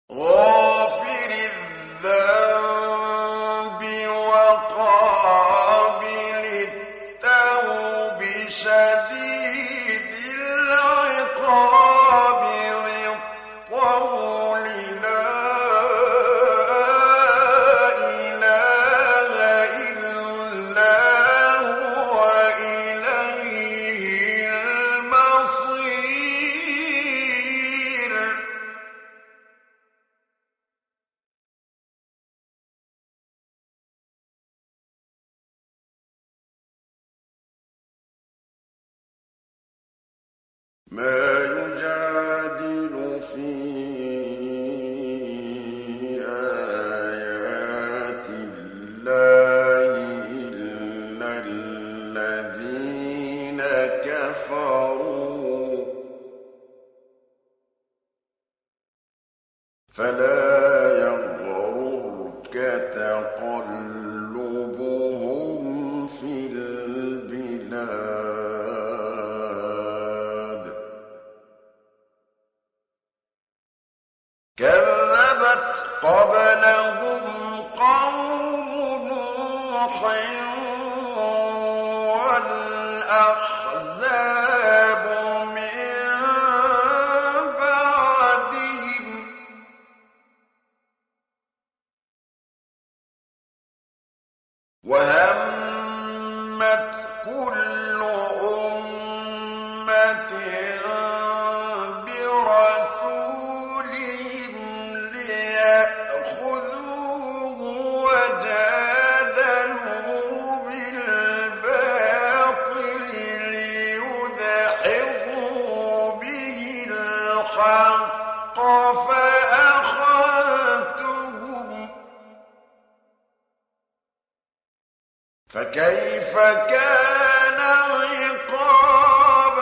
غافر الذنب وقابل التوب شديد العقاب ذي الطول لا إله إلا هو إليه المصير ما يجادل في آيات الله إلا الذين كفروا فلا يغررك تقلبهم في البلاد كذبت قبلهم قوم نوح والأحزاب من بعدهم وهمت كل أمة برسولهم ليأخذوه وجادلوا بالباطل ليدحضوا به الحق فأخذتهم فكيف كان عقاب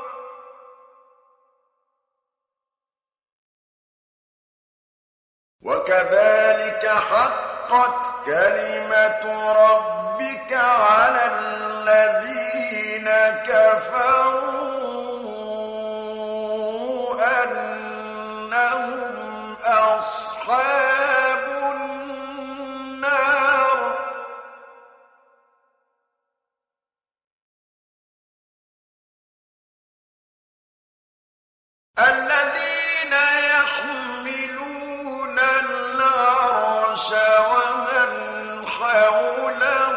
وكذلك حقت كلمة ربك على الذين كفروا أنهم أصحاب النار الذين يحملون العرش ومن حوله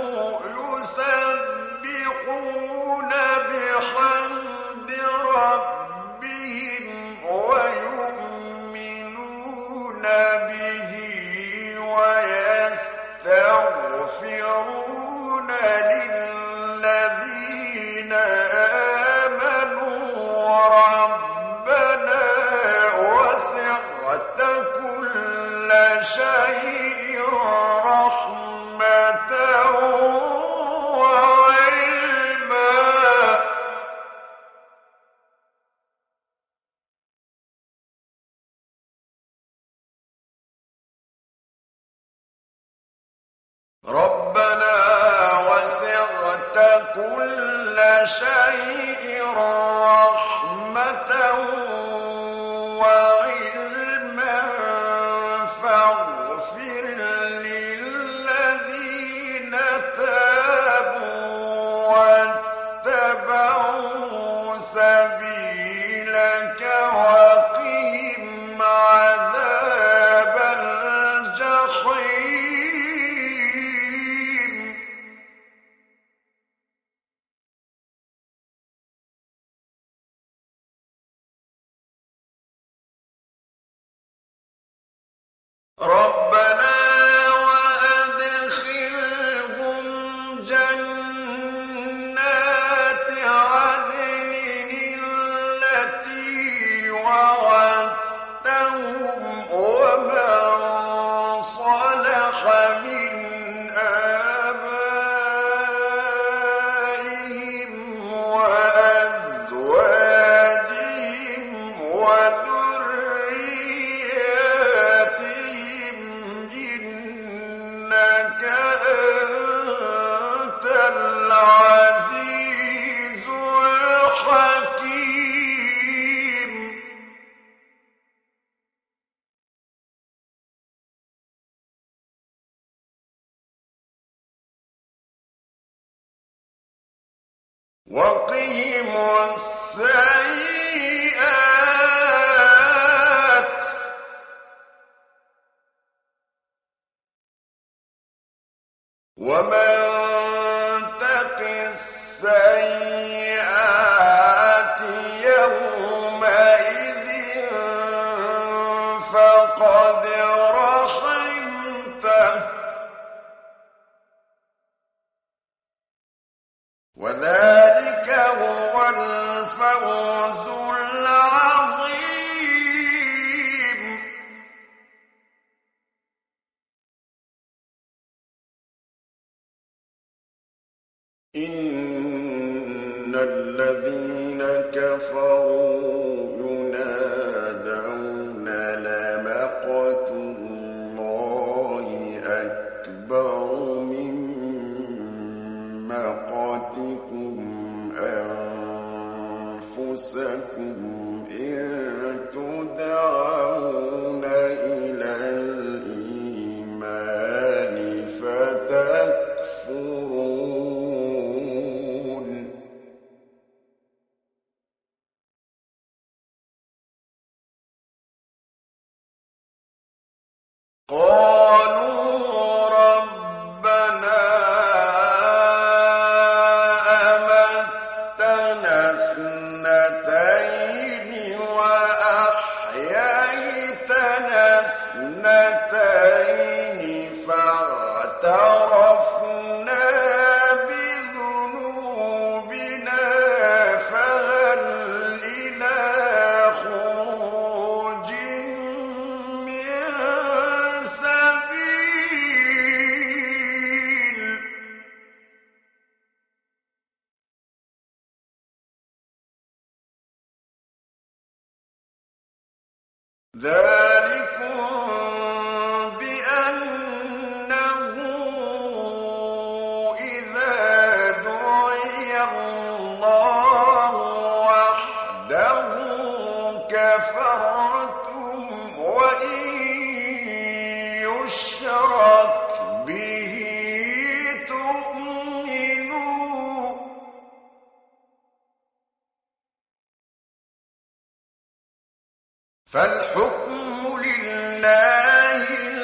يسبحون بحمد ربهم ويؤمنون به ويستغفرون للذين آمنوا ربنا وسعت كل شيء رحمة وعلما ربنا وسعت كل شيء رحمة وعلما فاغفر للذين تابوا واتبعوا سبيلك وقهم عذاب الجحيم ربنا وأدخلهم جنات عدن التي وعدتهم ومن صلح من آبائهم وأزواجهم وذرياتهم وقهم السيئات ومن تق السيئات يومئذ فقد رحمته وذلك هو الفوز العظيم إن الذين كفروا ينادون لمقت الله أكبر من مقتكم أنفسكم إن تدعون إلى الإيمان فتكفرون قالوا ربنا أمتنا اثنتين وأحييتنا اثنتين فاعترفنا بذنوبنا فهل إلى خروج من سبيل ذلكم بأنه إذا دعي الله وحده كفرتم وإن يشرك به تؤمنوا فالحكم لله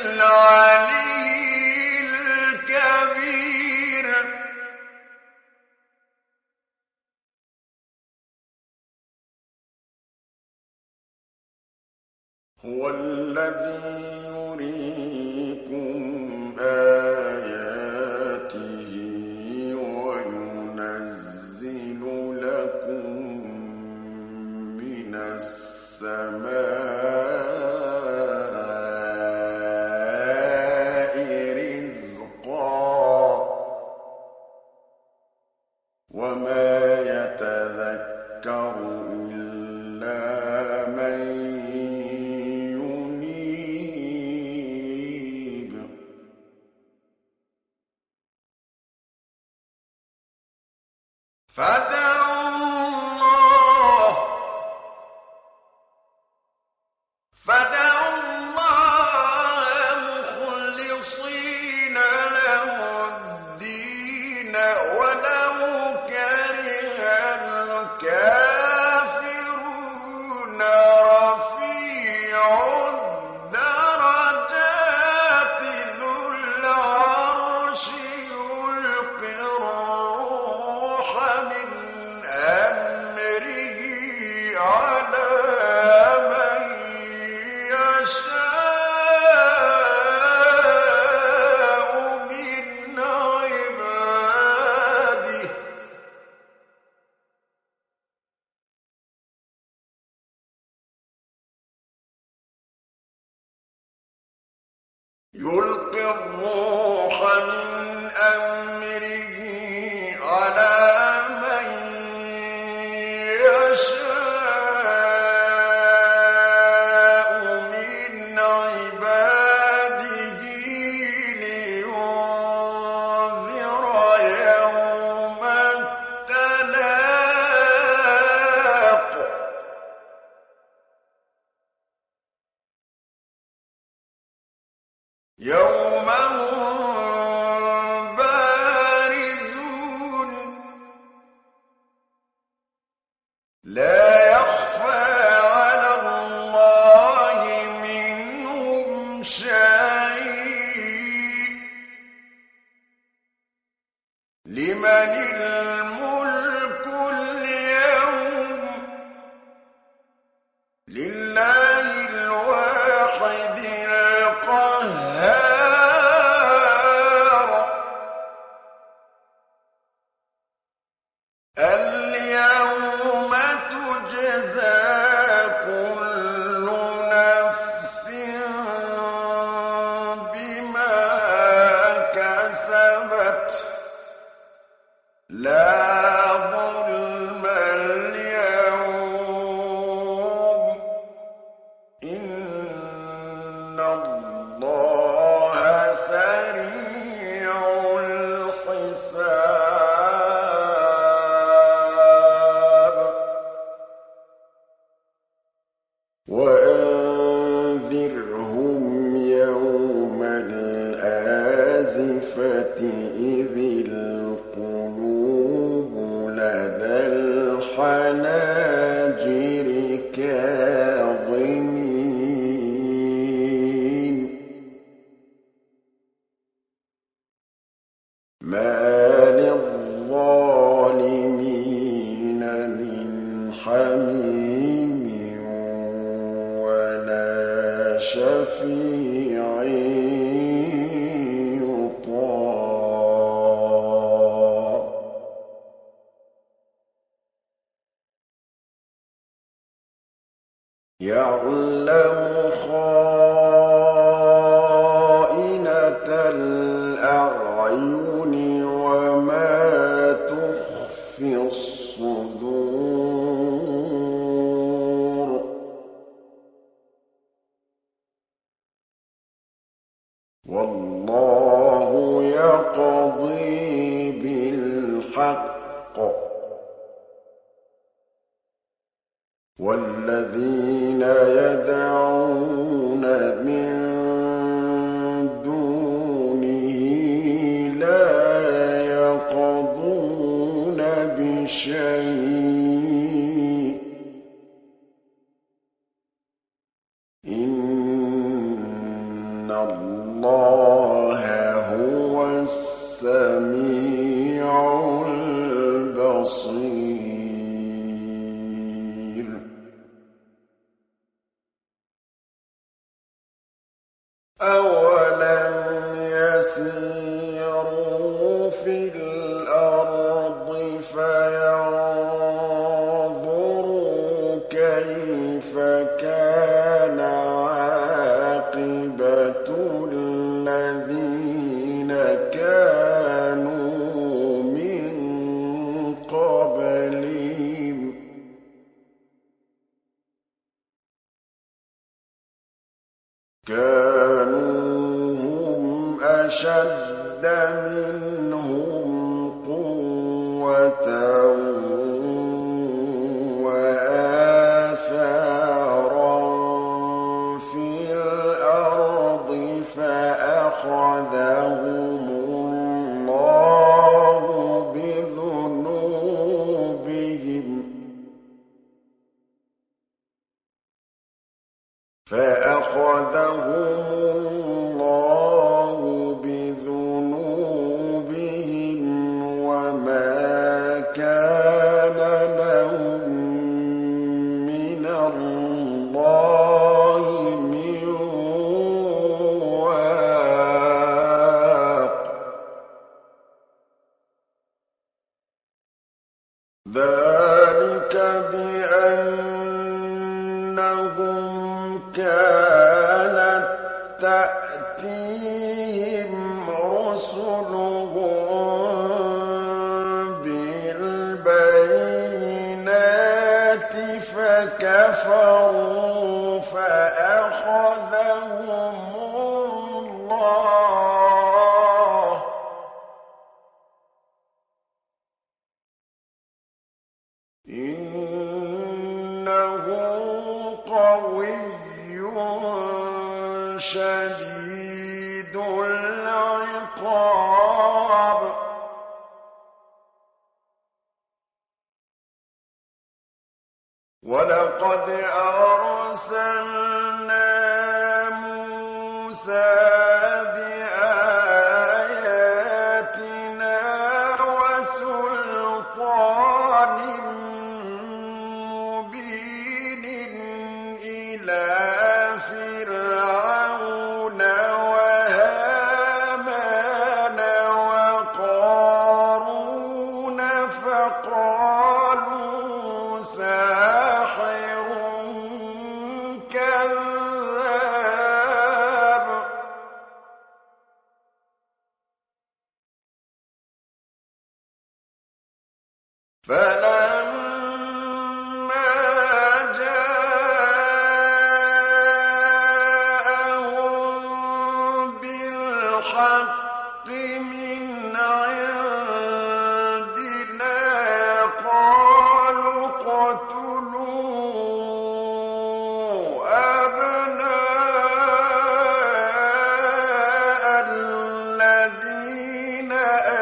العلي الكبير هو الذي يريكم آياته وينزل لكم من السماء رزقا وما يتذكر إلا من ينيب فادعوا الله مخلصين له الدين ولو كره الكافرون رفيع الدرجات ذو العرش يلقي الروح من الملك اليوم لله الواحد القهار اليوم تجزى كل نفس بما كسبت لا ظلم اليوم إن الله سريع الحساب وأنذرهم يوم الآزفة إذ القلوب لدى الحناجر كاظمين ما للظالمين من حميم ولا شفيع يطاع يعلم خائنة الأعين وما تخفي الصدور والله يقضي بالحق والذين يدعون من دونه لا يقضون بشيء إن الله هو السميع البصير أولم يسيروا في الأرض فينظروا كيف كان عاقبة الذين كانوا من قبلهم كانوا هم أشد منهم قوة وآثارا في الأرض فأخذهم الله بذنوبهم وما كان لهم من الله من واق ذلك بأنهم كانت تأتيهم رسلهم بالبينات فكفروا فأخذهم الله إنه قوي شديد العقاب ولقد أرسلنا موسى بآياتنا وسلطان فقالوا ساحر كذاب فلما جاءهم بالحق من عندنا قالوا اقتلوا أبناء الذين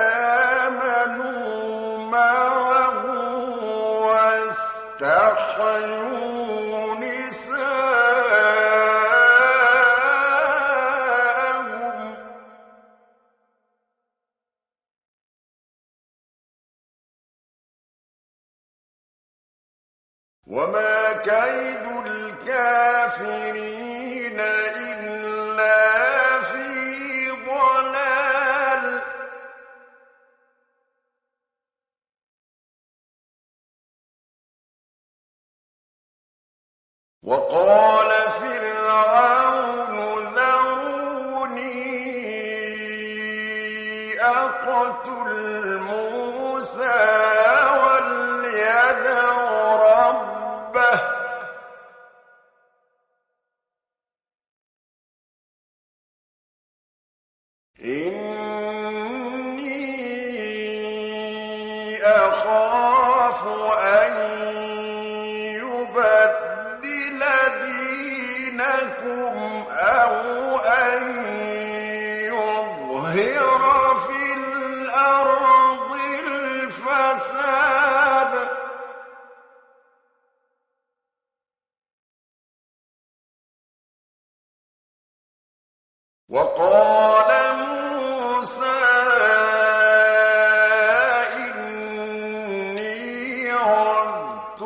آمنوا معه واستحيوا نساءهم وما كيد الكافرين إلا في ضلال وقال فرعون ذروني أقتل موسى وليدع ربه إني أخاف أن يبدل دينكم أو أن يظهر في الأرض الفساد وقال موسى إني عذت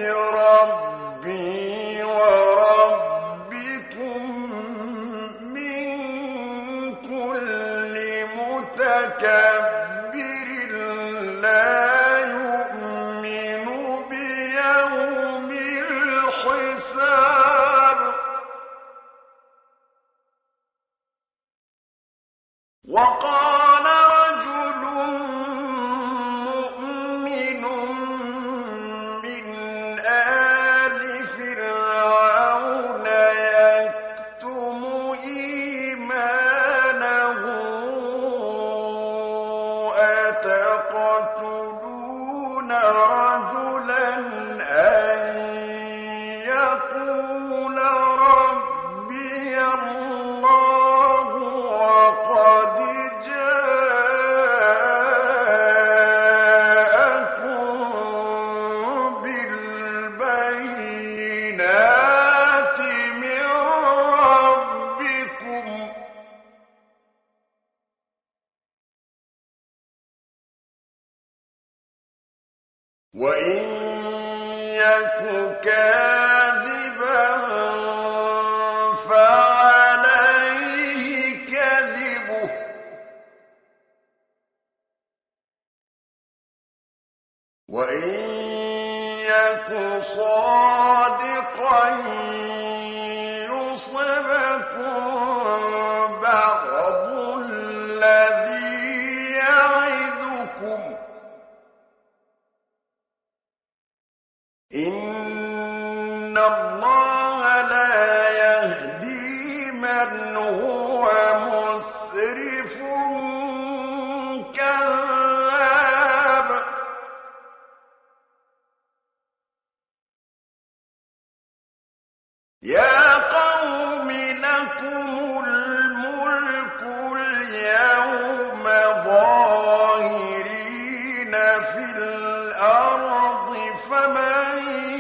بربي وربكم من كل متكبر لا يؤمن بيوم الحساب وقال رجل مؤمن من آل فرعون يكتم إيمانه أتقتلون رجلا أن يقول ربي الله وقد جاءكم بالبينات من ربكم وإن يك كاذبا فعليه كذبه وإن يك صادقا يصبكم بعض الذي يعظكم إن الله لا يهدي من هو مسرف كذاب يا قوم لكم الملك اليوم ظاهرين في الأرض فمن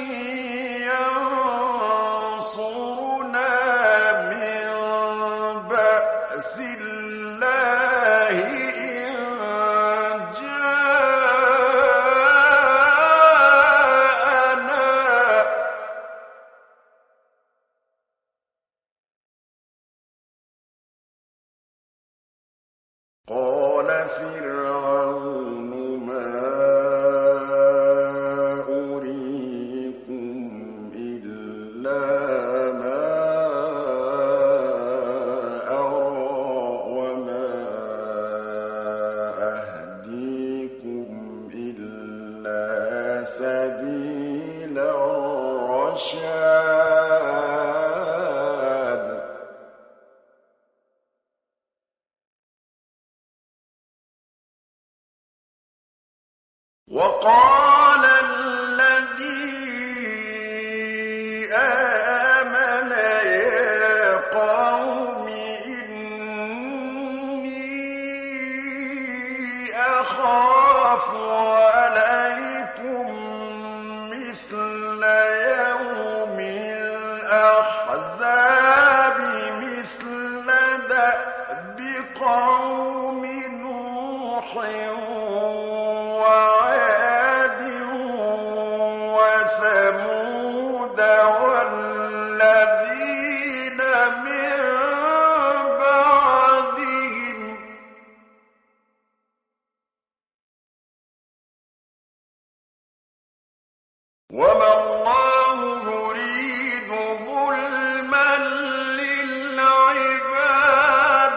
ينصرنا من بأس الله إن جاءنا إلا سبيل الرشاد وقال الذي آمن يا قوم إني أخاف عليكم مثل يوم الأحزاب مثل دأب قوم نوح وعاد وثمود والذين من بعدهم وما الله يريد ظلما للعباد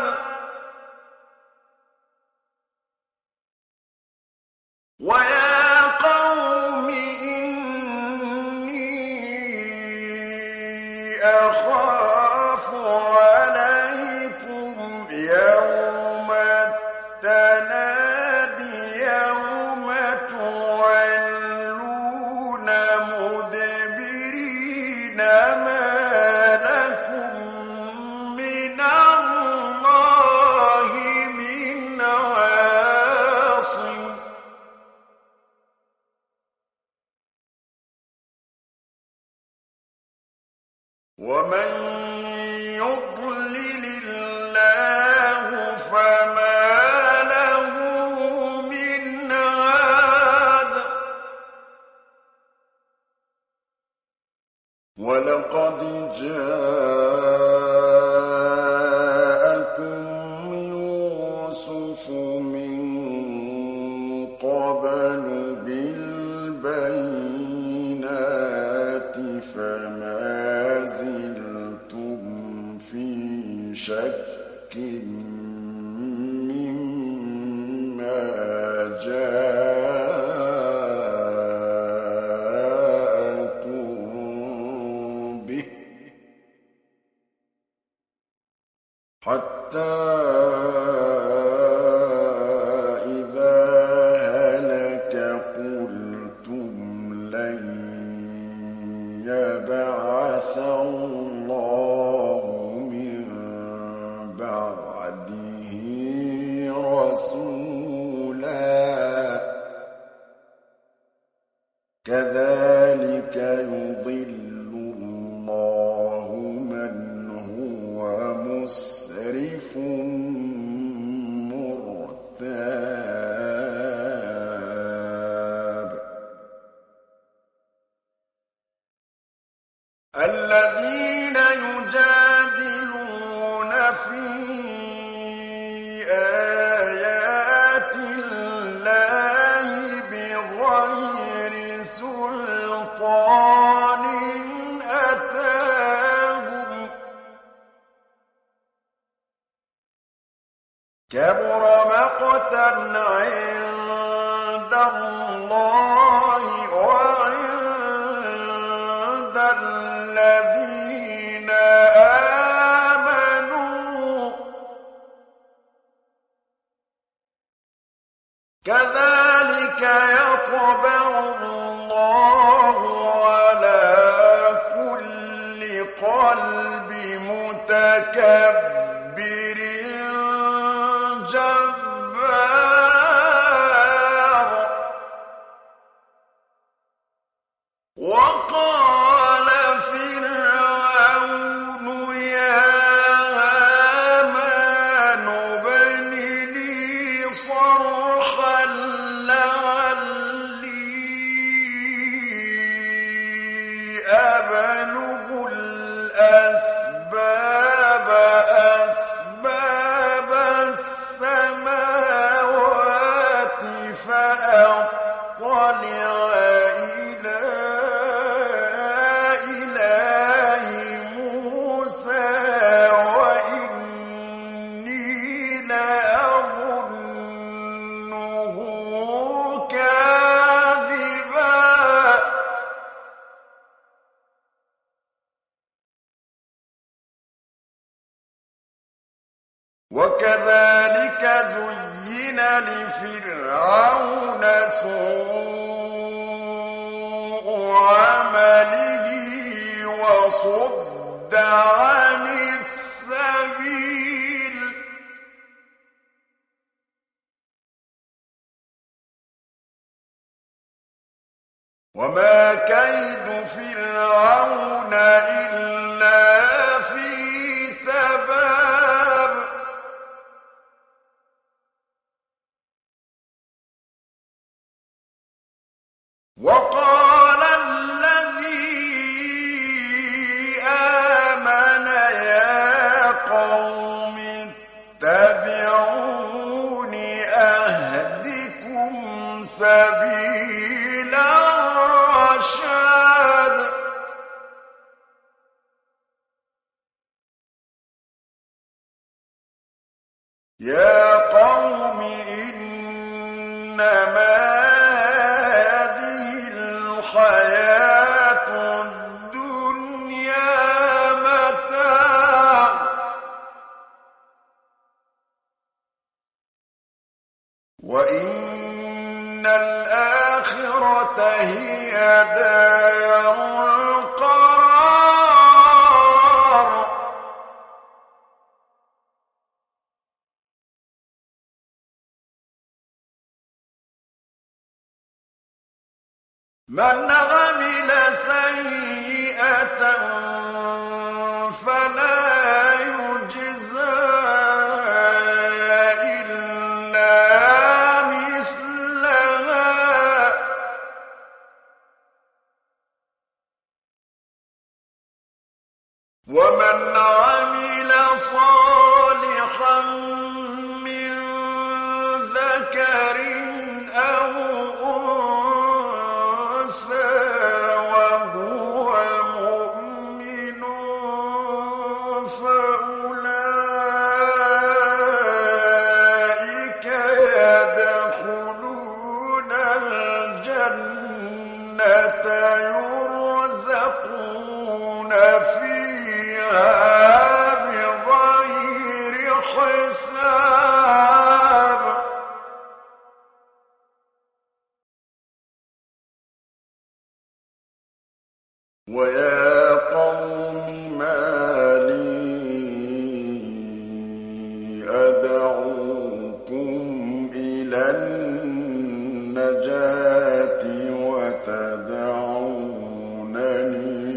ويا قوم إني أخاف عليكم يوم التناد يوم تولون مدبرين ما لكم من الله من عاصم ومن يضلل الله فما له من هاد ولقد جاءكم يوسف من قبل بالبينات فما زلتم في شك مما جاءكم به حتى إذا هلك قلتم لن يبعث الله من بعده رسولا كذلك يضل الله من هو مسرف مرتاب الذين يجادلون في آيات الله بغير سلطان أتاهم كبر مقتا عند الله وعند الذين آمنوا كذلك يطبع الله على كل قلب متكبر جبار وقال فرعون يا هامان ابن لي صرحا لعلي أبلغ أسباب السماوات فأطلع إلى إله موسى وإني لأظنه كاذبا وكذلك زين لفرعون سوء عمله وصد عن السبيل وما كيد فرعون إلا في تباب وقال الذي آمن يا قوم اتبعون أهدكم سبيل الرشاد يا قوم إنما هذه الحياة الدنيا متاع وإن الآخرة هي دار القرار من عمل سيئة فلا يجزى إلا مثلها ومن عمل صالحا من ذكر أو أنثى وهو مؤمن فأولئك يدخلون الجنة يرزقون فيها بغير حساب ويا قوم ما لي أدعوكم إلى النجاة وتدعونني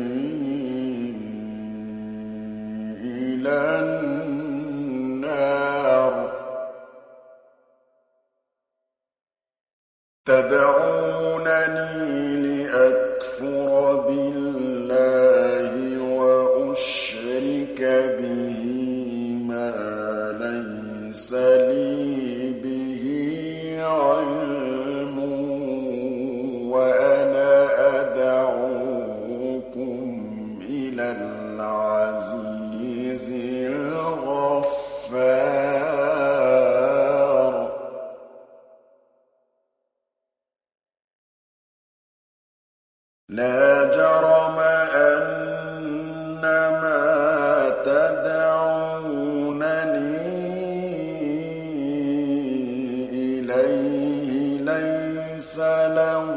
إلى النار تدعونني لأكفر بالله وأشرك به ما ليس لي به علم وأنا أدعوكم إلى العزيز الغفار لا جرم أن ما تدعونني إليه ليس له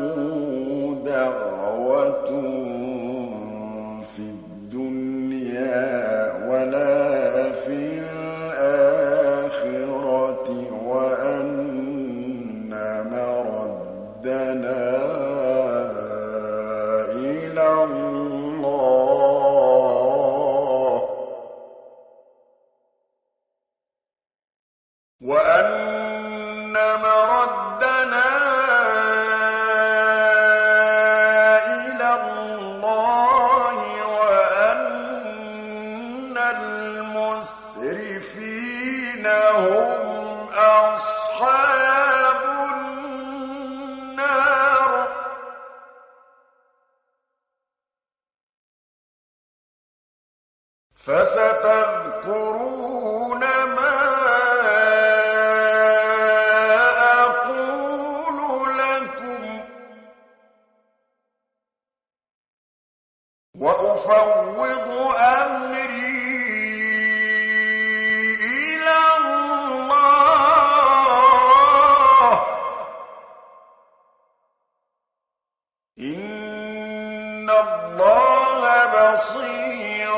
دعوة في الدنيا ولا في الآخرة وأن مردنا وأن مردنا إلى الله وأن المسرفين هم أصحاب النار فستذكرون ما وأفوض أمري إلى الله إِنَّ اللَّهَ بَصِيرٌ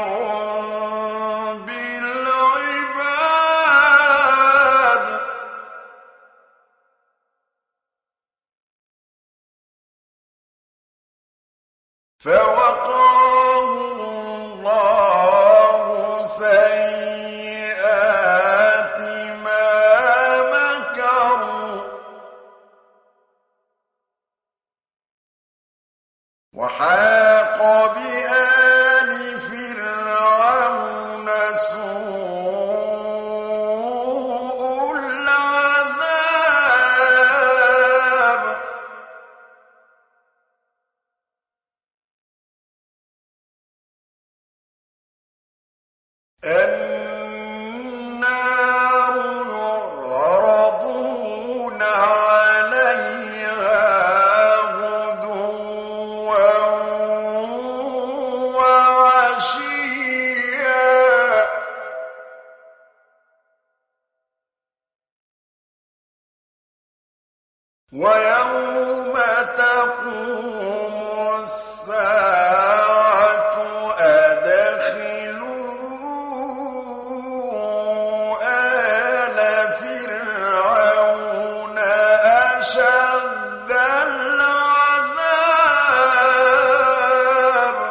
بِالْعِبَادِ فَوَقَاهُ اللَّهُ سَيِّئَاتِ مَا مَكَرُوا وَحَاقَ بِآلِ فِرْعَوْنَ سُوءُ الْعَذَابِ النَّارُ يُعْرَضُونَ عَلَيْهَا غُدُوًّا وَعَشِيًّا وَيَوْمَ تَقُومُ السَّاعَةُ أَدْخِلُوا آلَ فِرْعَوْنَ أَشَدَّ الْعَذَابِ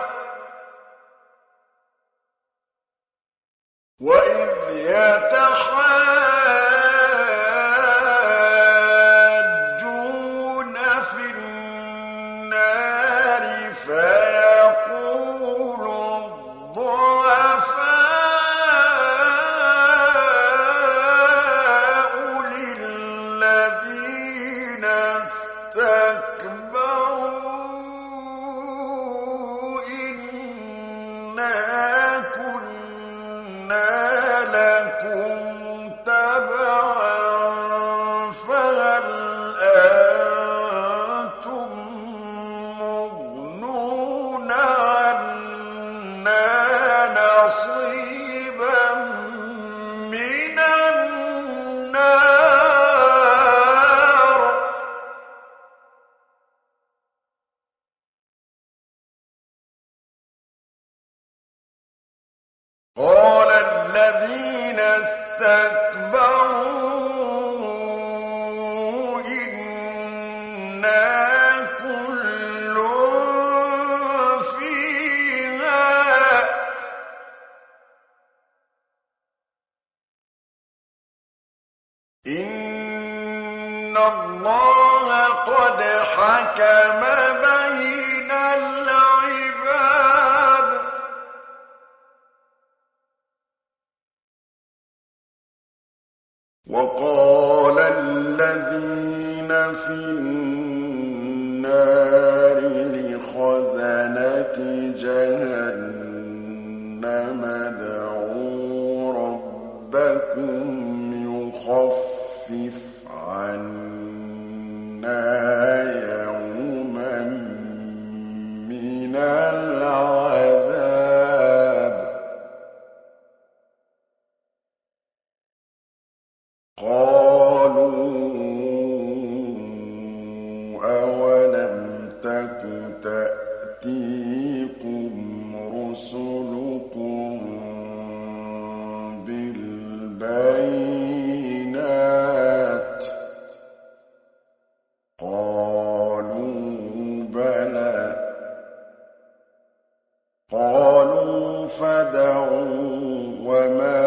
وَإِذْ يَتَحَاجُّونَ فِي النَّارِ فَيَقُولُ الضُّعَفَاءُ لِلَّذِينَ اسْتَكْبَرُوا إِنَّا كُنَّا لَكُمْ تَبَعًا فَهَلْ أَنتُم مُّغْنُونَ عَنَّا نَصِيبًا مِّنَ النَّارِ قَالَ الَّذِينَ اسْتَكْبَرُوا إِنَّا كُلٌّ فِيهَا إِنَّ اللَّهَ قَدْ حَكَمَ بَيْنَ الْعِبَادِ وَقَالَ الَّذِينَ فِي النَّارِ لِخَزَنَةِ جَهَنَّمَ ادْعُوا رَبَّكُمْ يُخَفِّفْ عَنَّا يَوْمًا مِّنَ الْعَذَابِ قَالُوا أَوَلَمْ تَكُ تَأْتِيكُمْ رُسُلُكُم بِالْبَيِّنَاتِ ۖ قَالُوا بَلَىٰ ۚ قَالُوا فَادْعُوا ۗ وَمَا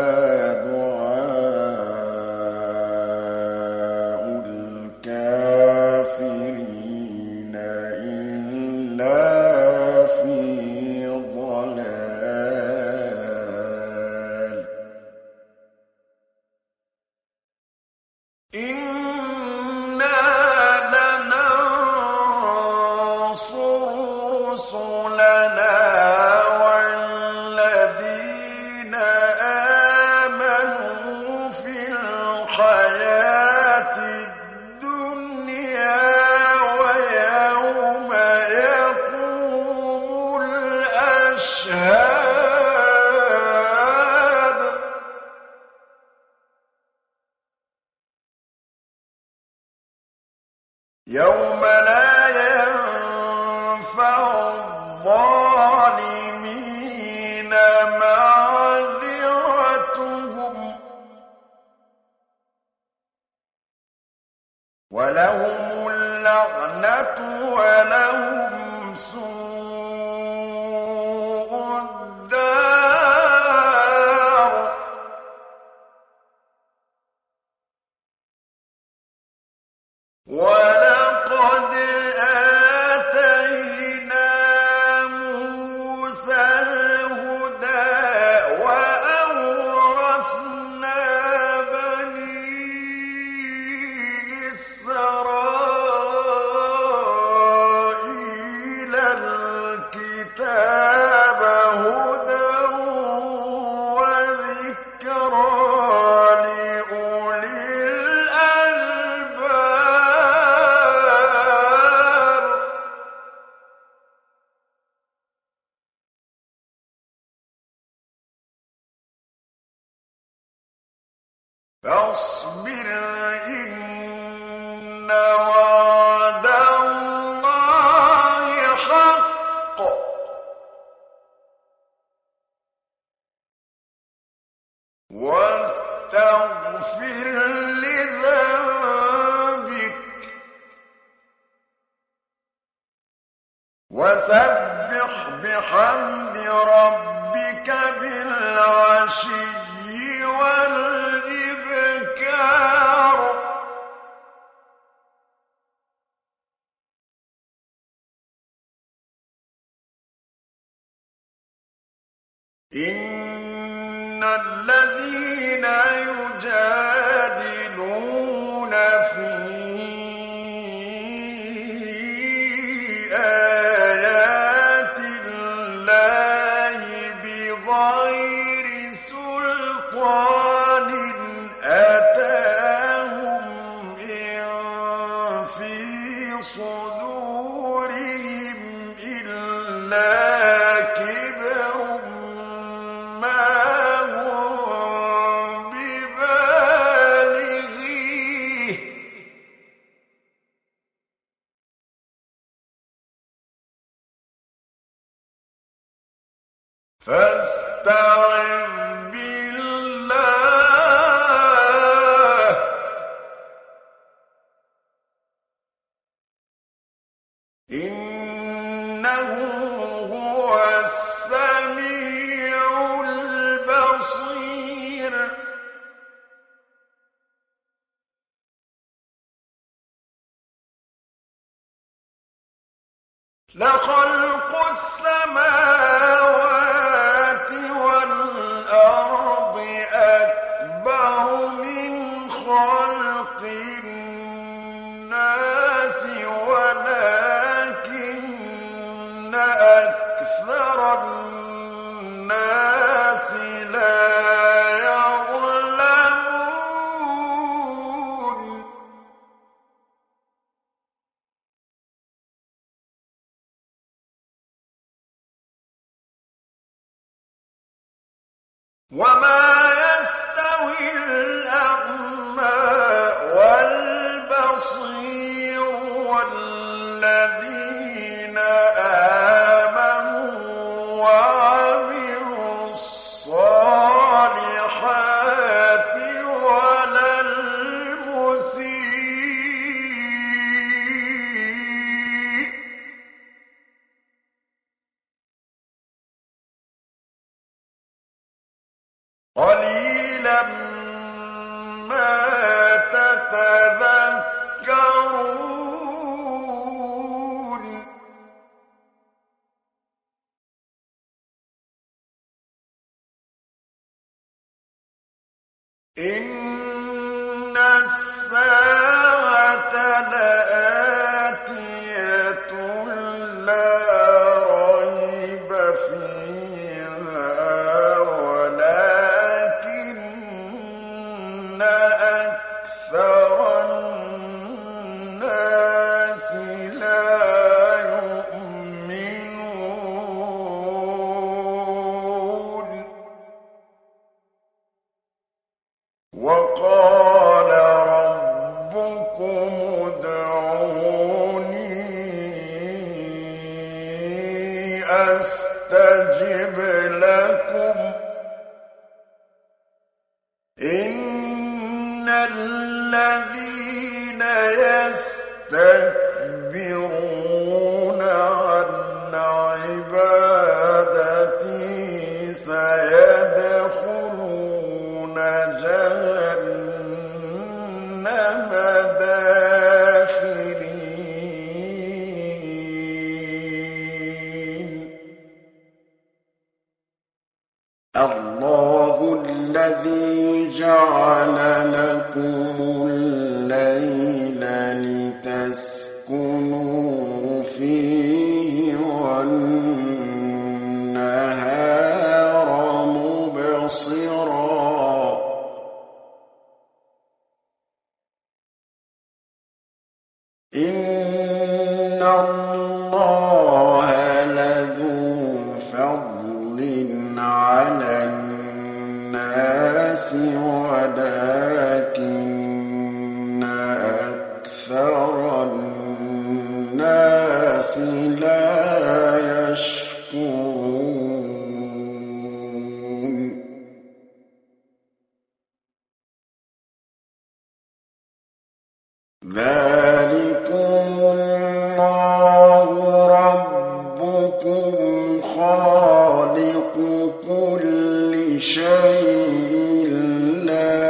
دُعَاءُ الْكَافِرِينَ إِلَّا فِي ضَلَالٍ إِنَّا لَنَنصُرُ رُسُلَنَا وَالَّذِينَ آمَنُوا فِي الْحَيَاةِ الدُّنْيَا وَيَوْمَ يَقُومُ الْأَشْهَادُ يَوْمَ لَا يَنفَعُ وَلَهُمْ سُوءُ الدَّارِ وَلَقَدْ آتَيْنَا مُوسَى الْهُدَىٰ وَأَوْرَثْنَا بَنِي إِسْرَائِيلَ الْكِتَابَ هُدًى وَذِكْرَىٰ لِأُولِي الْأَلْبَابِ فاصبر إن وعد الله حق واستغفر لذنبك وسبح بحمد ربك بالعشي والإبكار إن الذين يجادلون في آيات الله بغير سلطان أتاهم إن في صدورهم إلا كبر ما هم ببالغيه فاستعذ بالله إنه هو السميع البصير لخلق السماوات والأرض أكبر من خلق الناس ولكن أكثر الناس لا يعلمون وما يستوي الأعمى والبصير والذين آمنوا وعملوا الصالحات ولا المسيء قليلا ما تتذكرون إن الساعة لآتية لا ريب فيها ولكن أكثر الناس لا يؤمنون وقال ربكم ادعوني أستجب لكم إن الذين يستكبرون ولكن أكثر الناس لا يشكرون ذلكم الله ربكم خالق كل شيء لا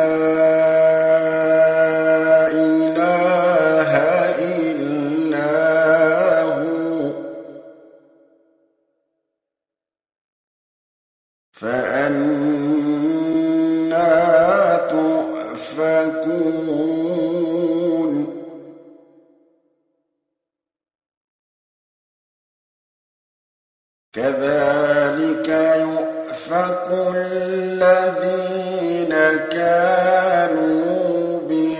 إله إلا هو فأنى تؤفكون كذلك يؤفك الذين كانوا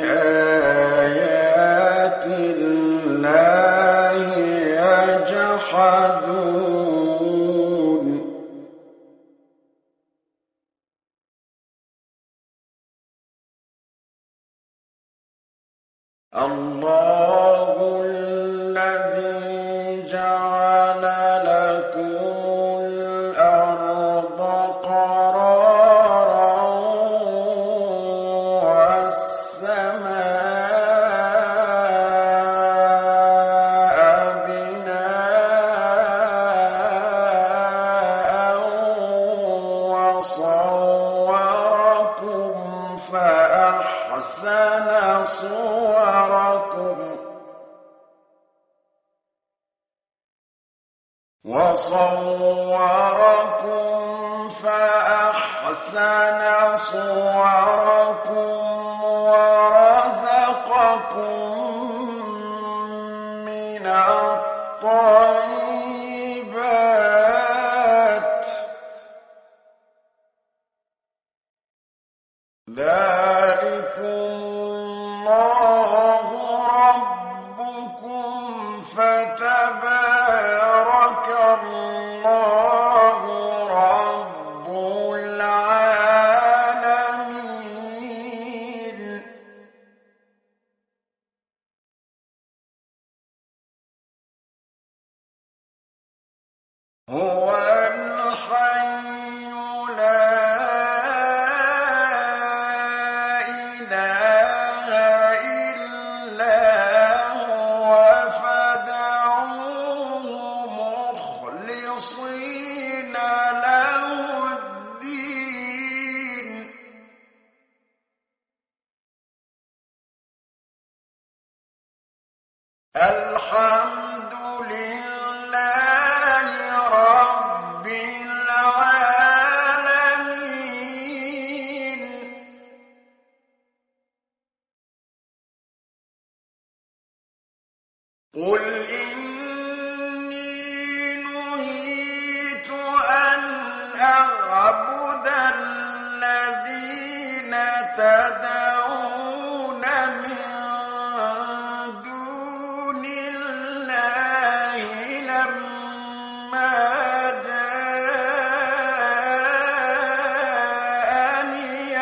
بآيات الله يجحدون الله الذي جعل لكم الأرض قرارا والسماء بناء وصوركم فأحسن صوركم ورزقكم من الطيبات ذلكم الله ربكم فتبارك الله رب العالمين هو الحي لا إله إلا هو فادعوه مخلصين له الدين الحمد لله رب العالمين قل إني نهيت أن أعبد الذين تدعون من دون الله لما جاءني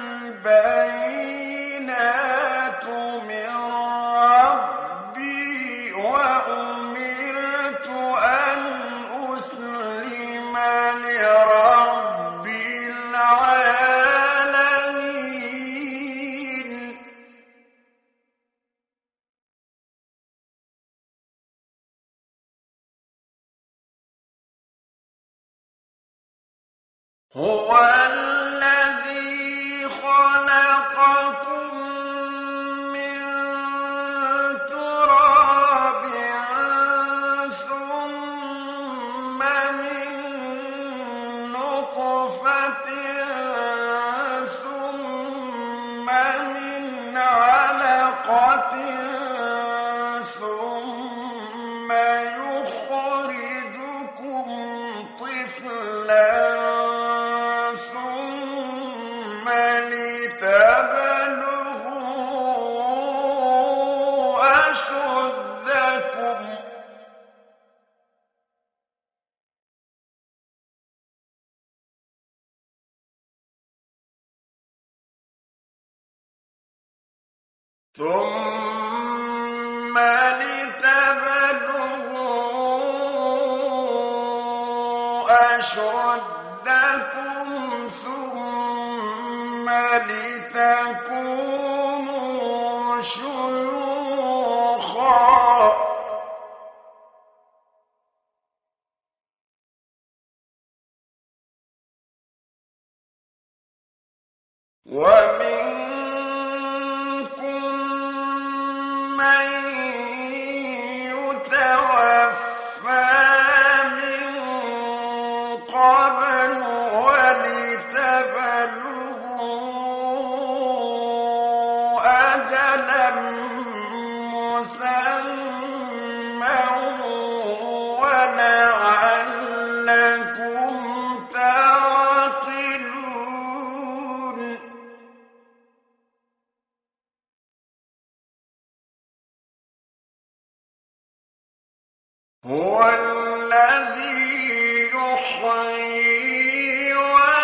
البينات من ربي وأمرت أن أسلم لرب العالمين هو الذي خلقكم من تراب ثم من نطفة ثم من علقة ثم يخرجكم طفلا ثم ثم لتبلغوا أشدكم ثم لتكونوا شيوخا ومنكم من يتوفى من قبل ولتبلغوا أجلا مسمى ولعلكم تعقلون هو الذي يحيي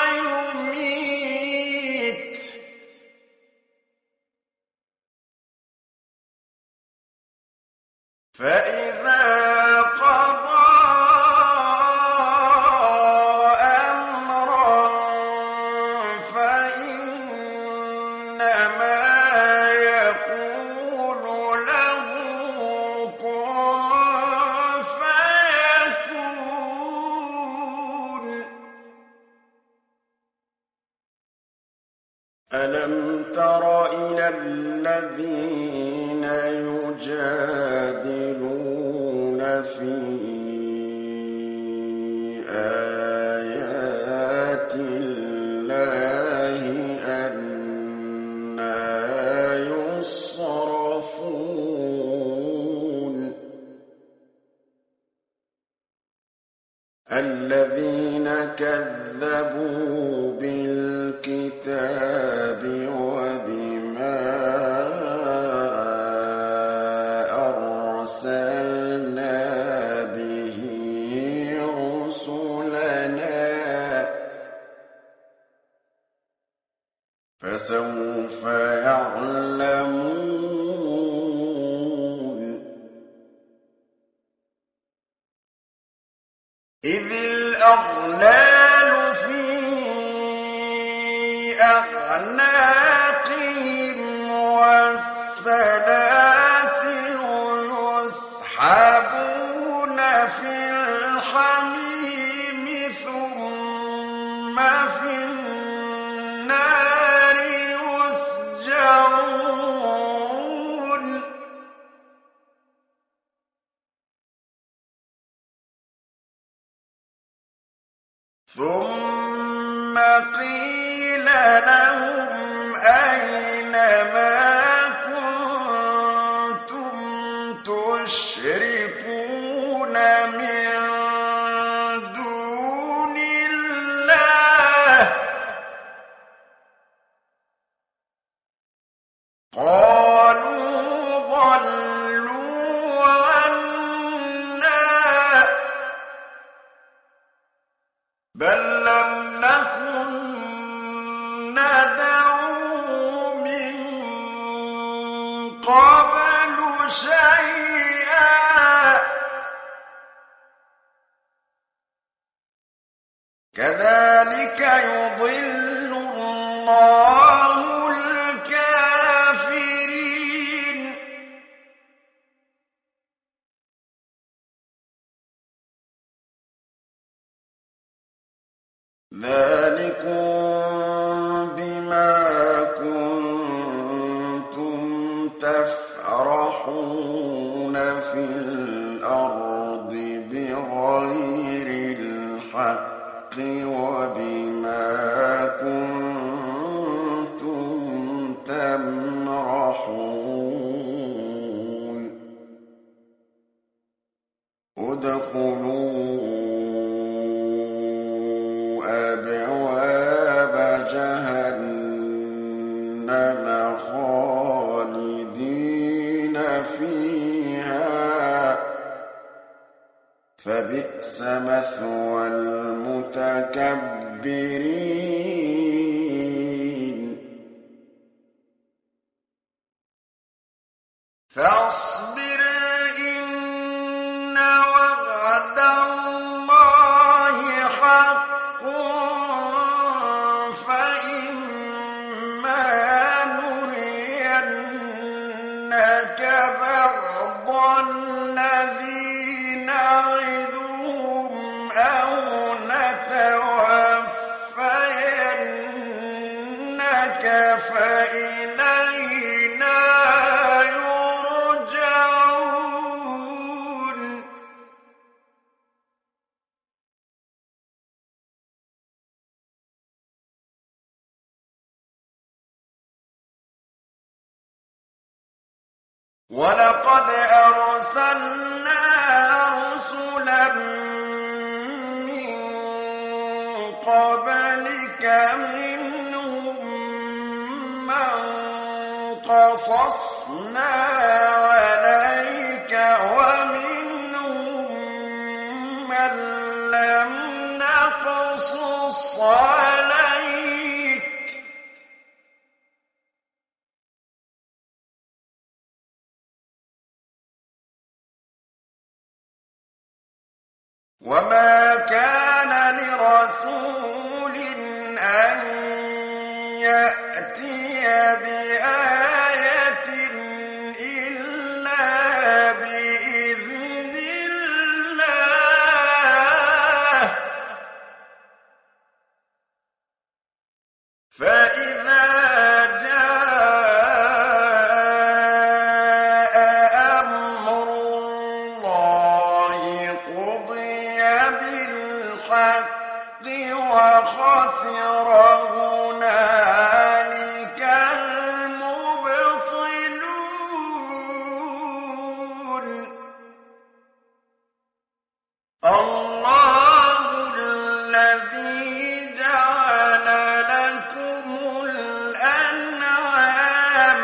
ويميت فإذا قضى أمرا فإنما يقول له كن فيكون ألم تر إلى الذين يجادلون في آيات الله أنى يصرفون الذين كذبوا بالكتاب وبما أرسلنا به رسلنا فسوف يعلمون إذ الأغلال في أعناقهم والسلاسل يسحبون في الحميم ثم في النار يسجرون ثم قيل لهم أين ما كنتم تشركون من دون الله قالوا ضلوا عنا بل لم نكن ندعو من قبل شيئا كذلك يضل الله الكافرين ذلكم بما كنتم تفرحون في الأرض بغير الحق وبما كنتم تمرحون ادخلوا أبواب جهنم خالدين فيها فبئس مثوى المتكبرين ولقد أرسلنا رسلا من قبلك منهم من قصصنا عليك ومنهم من لم نقصص عليك وما كان لرسول أن يأتي بآية إلا بإذن الله فإذا جاء أمر الله قضي بالحق وخسر هنالك المبطلون الله الذي جعل لكم الأنعام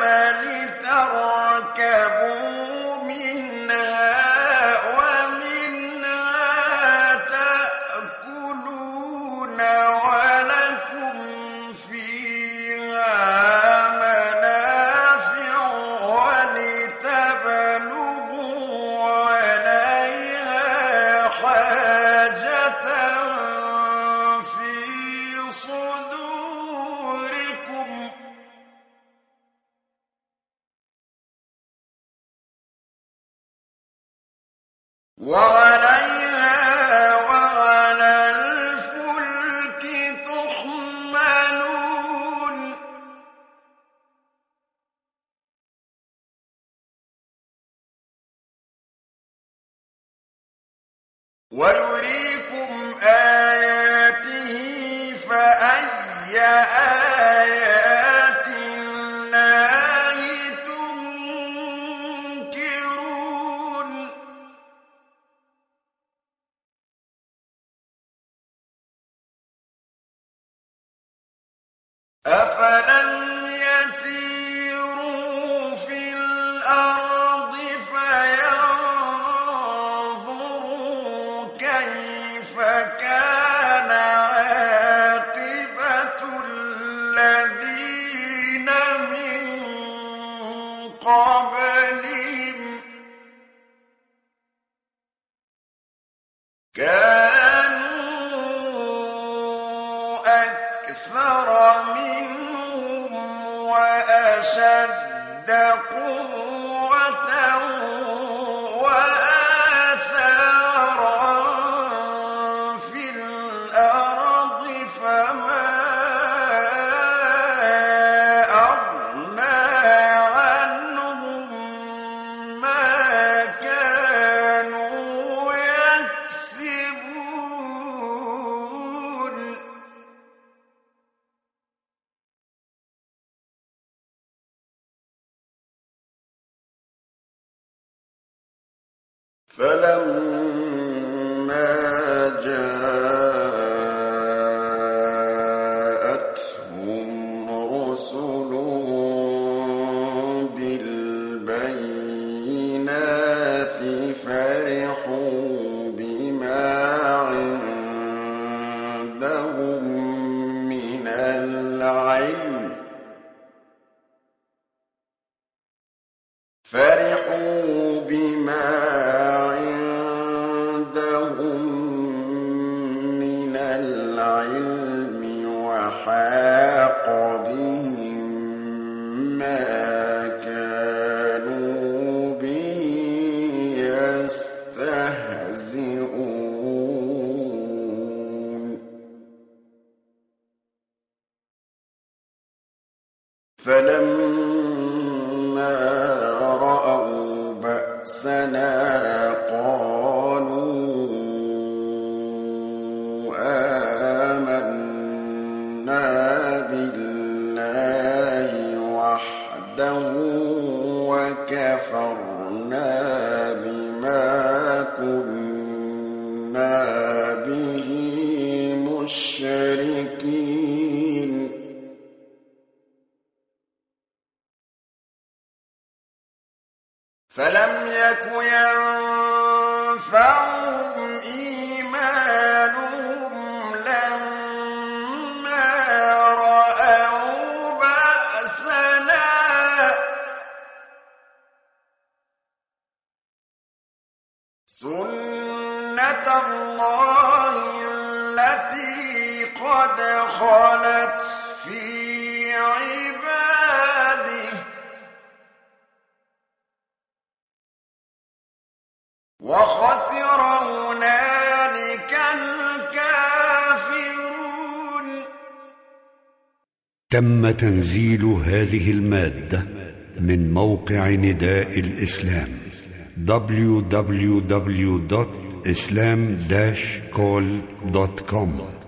لتركبوا منها ومنها تأكلون ولكم فيها منافع ولتبلغوا عليها حاجة في صدوركم وعليها وعلى الفلك تحملون ويريكم آياته فأي آيات الله تنكرون أفلم يسيروا في الأرض فينظروا كيف كان عاقبة الذين من قبلهم كانوا أكثر منهم وأشد قوة وآثارا في الأرض فما أغنى عنهم ما كانوا يكسبون فلما جاءتهم رسلهم بالبينات فرحوا بما عندهم من العلم وحاق بهم ما كانوا به يستهزئون فلما رأوا بأسنا قالوا آمنا بالله وحده وكفرنا به مشركين فلم يك ينفعهم إيمانهم لما رأوا بأسنا سنة الله التي قد خلت في عباده وخسر هنالك الكافرون. تم تنزيل هذه المادة من موقع نداء الإسلام www.islam-call.com